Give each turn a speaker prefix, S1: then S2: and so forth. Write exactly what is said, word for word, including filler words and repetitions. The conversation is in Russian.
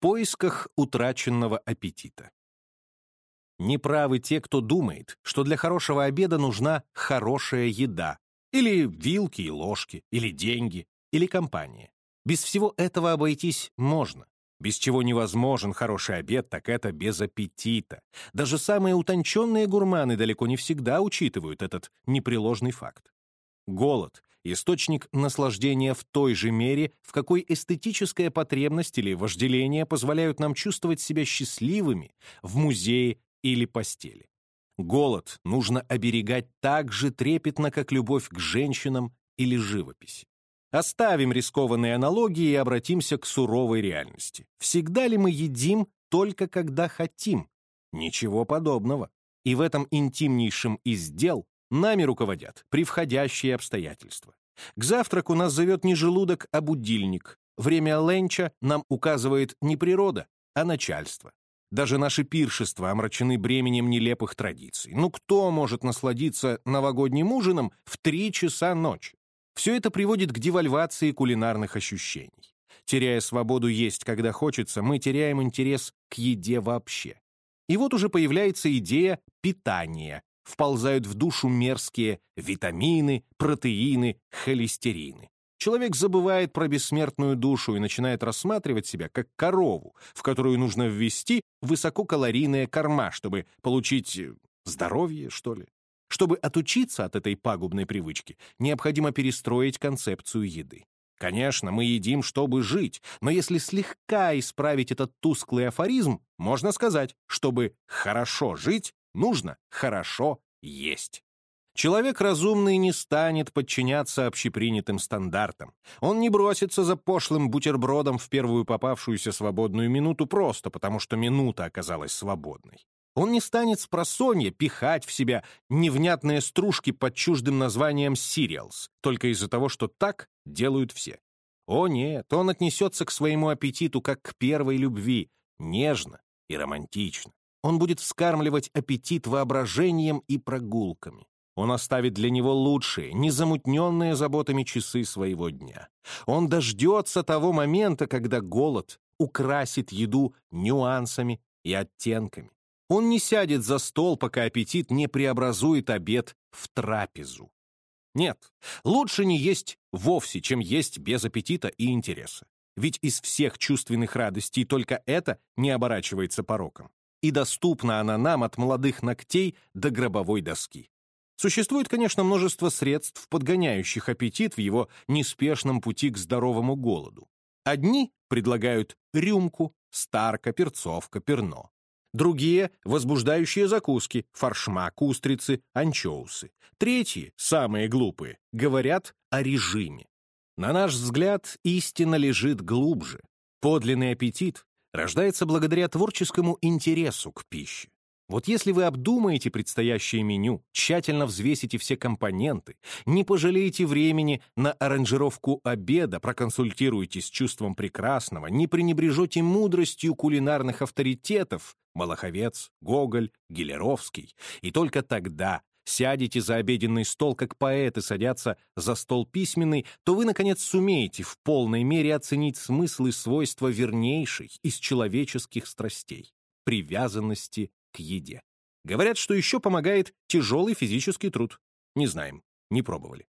S1: поисках утраченного аппетита. Неправы те, кто думает, что для хорошего обеда нужна хорошая еда, или вилки и ложки, или деньги, или компания. Без всего этого обойтись можно. Без чего невозможен хороший обед, так это без аппетита. Даже самые утонченные гурманы далеко не всегда учитывают этот непреложный факт. Голод — источник наслаждения в той же мере, в какой эстетическая потребность или вожделение позволяют нам чувствовать себя счастливыми в музее или постели. Голод нужно оберегать так же трепетно, как любовь к женщинам или живописи. Оставим рискованные аналогии и обратимся к суровой реальности. Всегда ли мы едим только когда хотим? Ничего подобного. И в этом интимнейшем из дел нами руководят превходящие обстоятельства. К завтраку нас зовет не желудок, а будильник. Время ленча нам указывает не природа, а начальство. Даже наши пиршества омрачены бременем нелепых традиций. Ну кто может насладиться новогодним ужином в три часа ночи? Все это приводит к девальвации кулинарных ощущений. Теряя свободу есть, когда хочется, мы теряем интерес к еде вообще. И вот уже появляется идея питания. Вползают в душу мерзкие витамины, протеины, холестерины. Человек забывает про бессмертную душу и начинает рассматривать себя как корову, в которую нужно ввести высококалорийные корма, чтобы получить здоровье, что ли. Чтобы отучиться от этой пагубной привычки, необходимо перестроить концепцию еды. Конечно, мы едим, чтобы жить, но если слегка исправить этот тусклый афоризм, можно сказать, чтобы хорошо жить, нужно хорошо есть. Человек разумный не станет подчиняться общепринятым стандартам. Он не бросится за пошлым бутербродом в первую попавшуюся свободную минуту просто потому, что минута оказалась свободной. Он не станет спросонья пихать в себя невнятные стружки под чуждым названием «cereals», только из-за того, что так делают все. О нет, он отнесется к своему аппетиту как к первой любви, нежно и романтично. Он будет вскармливать аппетит воображением и прогулками. Он оставит для него лучшие, незамутненные заботами часы своего дня. Он дождется того момента, когда голод украсит еду нюансами и оттенками. Он не сядет за стол, пока аппетит не преобразует обед в трапезу. Нет, лучше не есть вовсе, чем есть без аппетита и интереса. Ведь из всех чувственных радостей только это не оборачивается пороком. И доступна она нам от молодых ногтей до гробовой доски. Существует, конечно, множество средств, подгоняющих аппетит в его неспешном пути к здоровому голоду. Одни предлагают рюмку, старка, перцовка, перно. Другие — возбуждающие закуски, форшмак, устрицы, анчоусы. Третьи, самые глупые, говорят о режиме. На наш взгляд, истина лежит глубже. Подлинный аппетит рождается благодаря творческому интересу к пище. Вот если вы обдумаете предстоящее меню, тщательно взвесите все компоненты, не пожалеете времени на аранжировку обеда, проконсультируйтесь с чувством прекрасного, не пренебрежете мудростью кулинарных авторитетов Малаховец, Гоголь, Гелеровский, и только тогда сядете за обеденный стол, как поэты садятся за стол письменный, то вы, наконец, сумеете в полной мере оценить смысл и свойства вернейшей из человеческих страстей — привязанности к еде. Говорят, что еще помогает тяжелый физический труд. Не знаем, не пробовали.